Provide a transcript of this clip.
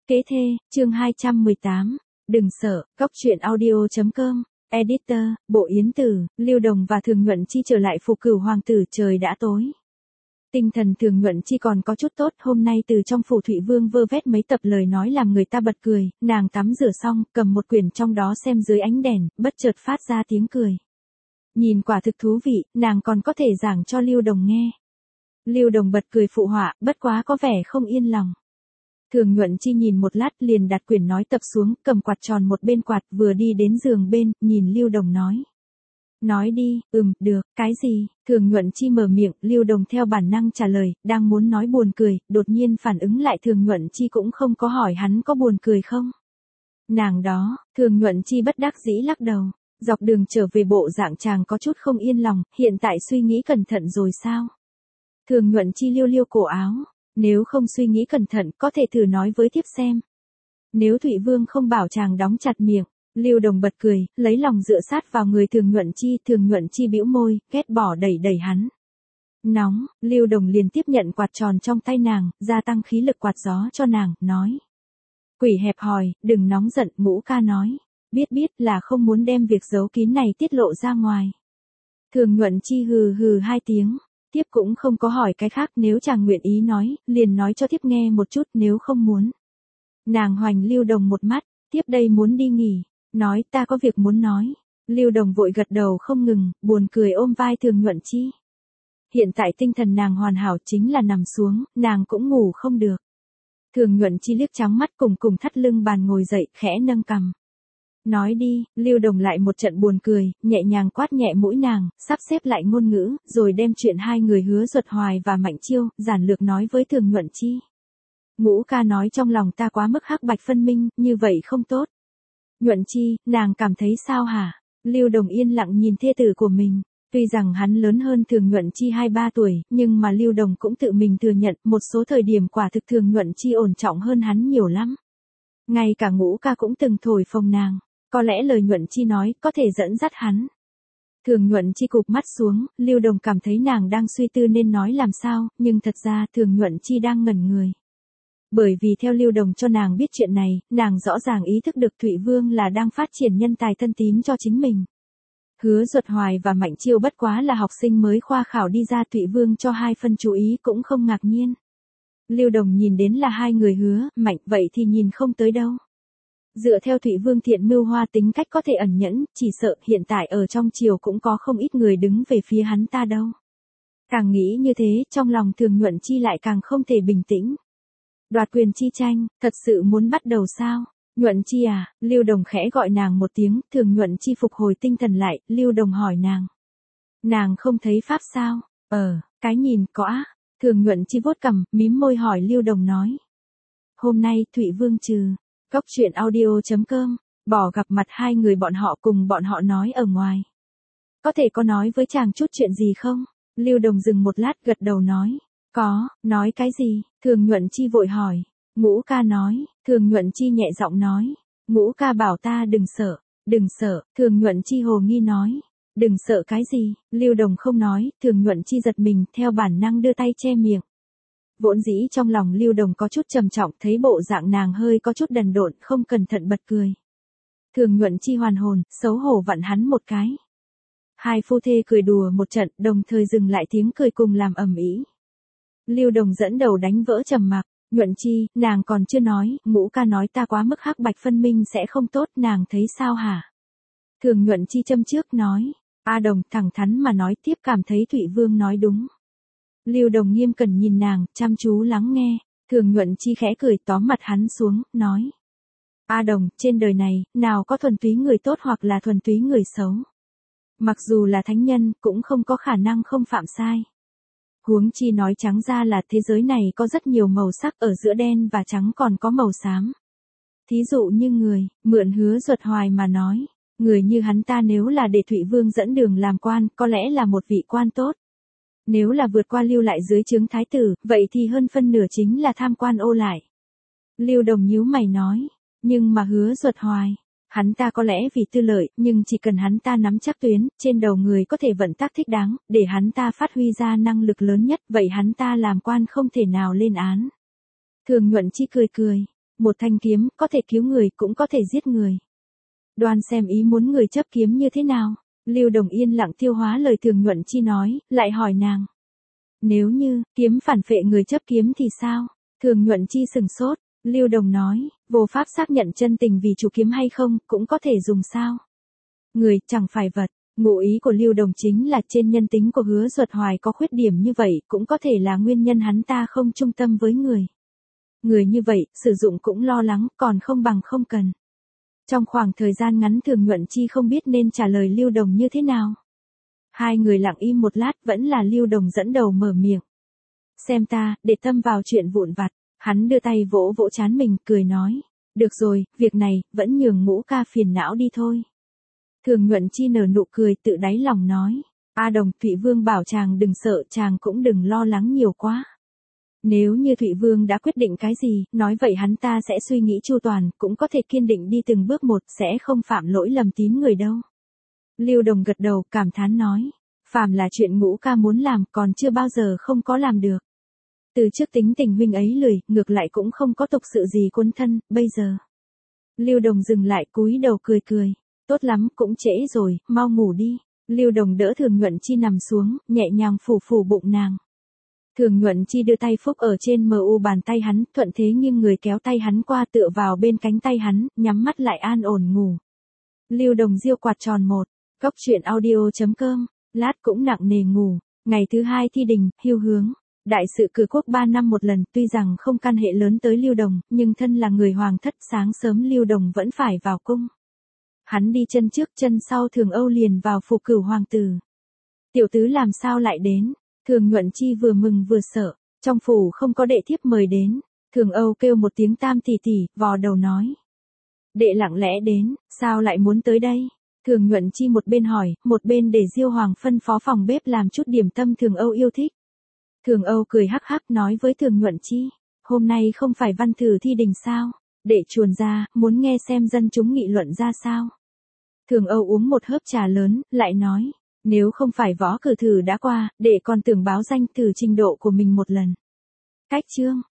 Kế thê, chương 218. Đừng sợ, góc truyện audio.com. Editor, Bộ Yến Tử, Lưu Đồng và Thường Nhuận Chi trở lại Phục Cửu Hoàng tử, trời đã tối. Tinh thần Thường Nhuận Chi còn có chút tốt, hôm nay từ trong phủ Thụy Vương vơ vét mấy tập lời nói làm người ta bật cười, nàng tắm rửa xong, cầm một quyển trong đó xem dưới ánh đèn, bất chợt phát ra tiếng cười. Nhìn quả thực thú vị, nàng còn có thể giảng cho Lưu Đồng nghe. Lưu Đồng bật cười phụ họa, bất quá có vẻ không yên lòng. Thường Nhuận Chi nhìn một lát liền đặt quyển nói tập xuống, cầm quạt tròn một bên quạt, vừa đi đến giường bên, nhìn Lưu Đồng nói. Nói đi, được, cái gì? Thường Nhuận Chi mở miệng, Lưu Đồng theo bản năng trả lời, đang muốn nói buồn cười, đột nhiên phản ứng lại Thường Nhuận Chi cũng không có hỏi hắn có buồn cười không. Nàng đó, Thường Nhuận Chi bất đắc dĩ lắc đầu, dọc đường trở về bộ dạng chàng có chút không yên lòng, hiện tại suy nghĩ cẩn thận rồi sao? Thường Nhuận Chi liêu liêu cổ áo. Nếu không suy nghĩ cẩn thận, có thể thử nói với tiếp xem. Nếu Thụy Vương không bảo chàng đóng chặt miệng, Lưu Đồng bật cười, lấy lòng dựa sát vào người Thường Nhuận Chi bĩu môi, ghét bỏ đẩy hắn. Nóng, Lưu Đồng liền tiếp nhận quạt tròn trong tay nàng, gia tăng khí lực quạt gió cho nàng, nói. Quỷ hẹp hòi, đừng nóng giận, Ngũ ca nói. Biết là không muốn đem việc giấu kín này tiết lộ ra ngoài. Thường Nhuận Chi hừ hừ hai tiếng. Tiếp cũng không có hỏi cái khác, nếu chàng nguyện ý nói, liền nói cho tiếp nghe một chút, nếu không muốn. Nàng hoành Lưu Đồng một mắt, tiếp đây muốn đi nghỉ, nói ta có việc muốn nói. Lưu Đồng vội gật đầu không ngừng, buồn cười ôm vai Thường Nhuận Chi. Hiện tại tinh thần nàng hoàn hảo, chính là nằm xuống, nàng cũng ngủ không được. Thường Nhuận Chi liếc trắng mắt cùng thắt lưng bàn ngồi dậy, khẽ nâng cằm. Nói đi, Lưu Đồng lại một trận buồn cười, nhẹ nhàng quát nhẹ mũi nàng, sắp xếp lại ngôn ngữ, rồi đem chuyện hai người Hứa Duật Hoài và Mạnh Chiêu, giản lược nói với Thường Nhuận Chi. Ngũ ca nói trong lòng ta quá mức hắc bạch phân minh, như vậy không tốt. Nhuận Chi, nàng cảm thấy sao hả? Lưu Đồng yên lặng nhìn thê tử của mình. Tuy rằng hắn lớn hơn Thường Nhuận Chi 2-3 tuổi, nhưng mà Lưu Đồng cũng tự mình thừa nhận, một số thời điểm quả thực Thường Nhuận Chi ổn trọng hơn hắn nhiều lắm. Ngay cả Ngũ ca cũng từng thổi phồng nàng. Có lẽ lời Nhuận Chi nói có thể dẫn dắt hắn. Thường Nhuận Chi cụp mắt xuống, Lưu Đồng cảm thấy nàng đang suy tư nên nói làm sao, nhưng thật ra Thường Nhuận Chi đang ngẩn người. Bởi vì theo Lưu Đồng cho nàng biết chuyện này, nàng rõ ràng ý thức được Thụy Vương là đang phát triển nhân tài thân tín cho chính mình. Hứa Duật Hoài và Mạnh Chiêu bất quá là học sinh mới khoa khảo đi ra, Thụy Vương cho 2 phân chú ý cũng không ngạc nhiên. Lưu Đồng nhìn đến là 2 người Hứa, Mạnh, vậy thì nhìn không tới đâu. Dựa theo Thụy Vương thiện mưu hoa tính cách có thể ẩn nhẫn, chỉ sợ hiện tại ở trong triều cũng có không ít người đứng về phía hắn ta đâu. Càng nghĩ như thế, trong lòng Thường Nhuận Chi lại càng không thể bình tĩnh. Đoạt quyền chi tranh, thật sự muốn bắt đầu sao? Nhuận Chi à, Lưu Đồng khẽ gọi nàng một tiếng, Thường Nhuận Chi phục hồi tinh thần lại, Lưu Đồng hỏi nàng. Nàng không thấy pháp sao? Cái nhìn có á. Thường Nhuận Chi vuốt cằm, mím môi hỏi Lưu Đồng nói. Hôm nay Thụy Vương trừ. Góc truyện audio.com, bỏ gặp mặt 2 người bọn họ cùng bọn họ nói ở ngoài. Có thể có nói với chàng chút chuyện gì không? Lưu Đồng dừng một lát gật đầu nói. Có, nói cái gì? Thường Nhuận Chi vội hỏi. Ngũ ca nói, Thường Nhuận Chi nhẹ giọng nói. Ngũ ca bảo ta đừng sợ, Thường Nhuận Chi hồ nghi nói. Đừng sợ cái gì? Lưu Đồng không nói, Thường Nhuận Chi giật mình, theo bản năng đưa tay che miệng. Vốn dĩ trong lòng Lưu Đồng có chút trầm trọng, thấy bộ dạng nàng hơi có chút đần độn, không cẩn thận bật cười. Thường Nhuận Chi hoàn hồn, xấu hổ vặn hắn một cái. 2 phu thê cười đùa một trận, đồng thời dừng lại tiếng cười cùng làm ầm ĩ. Lưu Đồng dẫn đầu đánh vỡ trầm mặc. Nhuận Chi, nàng còn chưa nói, Ngũ ca nói ta quá mức hắc bạch phân minh sẽ không tốt, nàng thấy sao hả? Thường Nhuận Chi châm trước nói. A Đồng thẳng thắn mà nói tiếp, cảm thấy Thụy Vương nói đúng. Lưu Đồng nghiêm cẩn nhìn nàng, chăm chú lắng nghe. Thường Nhuận Chi khẽ cười, tóm mặt hắn xuống, nói. A Đồng, trên đời này, nào có thuần túy người tốt hoặc là thuần túy người xấu. Mặc dù là thánh nhân, cũng không có khả năng không phạm sai. Huống chi nói trắng ra là thế giới này có rất nhiều màu sắc, ở giữa đen và trắng còn có màu xám. Thí dụ như người, mượn Hứa Duật Hoài mà nói. Người như hắn ta nếu là để Thụy Vương dẫn đường làm quan, có lẽ là một vị quan tốt. Nếu là vượt qua lưu lại dưới trướng thái tử, vậy thì hơn phân nửa chính là tham quan ô lại. Lưu Đồng nhíu mày nói, nhưng mà Hứa Duật Hoài, hắn ta có lẽ vì tư lợi, nhưng chỉ cần hắn ta nắm chắc tuyến, trên đầu người có thể vận tác thích đáng, để hắn ta phát huy ra năng lực lớn nhất, vậy hắn ta làm quan không thể nào lên án. Thường Nhuận Chi cười cười, Một thanh kiếm, có thể cứu người cũng có thể giết người. Đoan xem ý muốn người chấp kiếm như thế nào. Lưu Đồng yên lặng tiêu hóa lời Thường Nhuận Chi nói, lại hỏi nàng. Nếu như, kiếm phản phệ người chấp kiếm thì sao? Thường Nhuận Chi sừng sốt. Lưu Đồng nói, vô pháp xác nhận chân tình vì chủ kiếm hay không, cũng có thể dùng sao? Người, chẳng phải vật. Ngụ ý của Lưu Đồng chính là trên nhân tính của Hứa Duật Hoài có khuyết điểm như vậy, cũng có thể là nguyên nhân hắn ta không trung tâm với người. Người như vậy, sử dụng cũng lo lắng, còn không bằng không cần. Trong khoảng thời gian ngắn Thường Nhuận Chi không biết nên trả lời Lưu Đồng như thế nào. Hai người lặng im một lát, vẫn là Lưu Đồng dẫn đầu mở miệng. Xem ta, để tâm vào chuyện vụn vặt. Hắn đưa tay vỗ vỗ trán mình, cười nói. Được rồi, việc này, vẫn nhường Ngũ ca phiền não đi thôi. Thường Nhuận Chi nở nụ cười tự đáy lòng nói. A Đồng, Thụy Vương bảo chàng đừng sợ, chàng cũng đừng lo lắng nhiều quá. Nếu như Thụy Vương đã quyết định cái gì, nói vậy hắn ta sẽ suy nghĩ chu toàn, cũng có thể kiên định đi từng bước một, sẽ không phạm lỗi lầm tín người đâu. Lưu Đồng gật đầu, cảm thán nói. Phàm là chuyện Ngũ ca muốn làm, còn chưa bao giờ không có làm được. Từ trước tính tình huynh ấy lười, ngược lại cũng không có tục sự gì cuốn thân, bây giờ. Lưu Đồng dừng lại cúi đầu cười cười. Tốt lắm, cũng trễ rồi, mau ngủ đi. Lưu Đồng đỡ Thường Nhuận Chi nằm xuống, nhẹ nhàng phủ phủ bụng nàng. Thường Nhuận Chi đưa tay phúc ở trên mu bàn tay hắn, thuận thế nghiêng người kéo tay hắn qua tựa vào bên cánh tay hắn, nhắm mắt lại an ổn ngủ. Lưu Đồng diêu quạt tròn một. Góc truyện audio.com. Lát cũng nặng nề ngủ. Ngày thứ hai thi đình, hưu hướng. Đại sự cử quốc 3 năm một lần, tuy rằng không can hệ lớn tới Lưu Đồng, nhưng thân là người hoàng thất, sáng sớm Lưu Đồng vẫn phải vào cung. Hắn đi chân trước chân sau Thường Âu liền vào phủ Cửu hoàng tử. Tiểu tứ làm sao lại đến? Thường Nhuận Chi vừa mừng vừa sợ, trong phủ không có đệ thiếp mời đến. Thường Âu kêu một tiếng Tam tỷ tỷ, vò đầu nói. Đệ lặng lẽ đến, sao lại muốn tới đây? Thường Nhuận Chi một bên hỏi, một bên để Diêu Hoàng phân phó phòng bếp làm chút điểm tâm Thường Âu yêu thích. Thường Âu cười hắc hắc nói với Thường Nhuận Chi, hôm nay không phải văn thử thi đình sao? Đệ chuồn ra, muốn nghe xem dân chúng nghị luận ra sao? Thường Âu uống một hớp trà lớn, lại nói, nếu không phải võ cử thử đã qua, đệ còn tưởng báo danh thử trình độ của mình một lần. Cách chương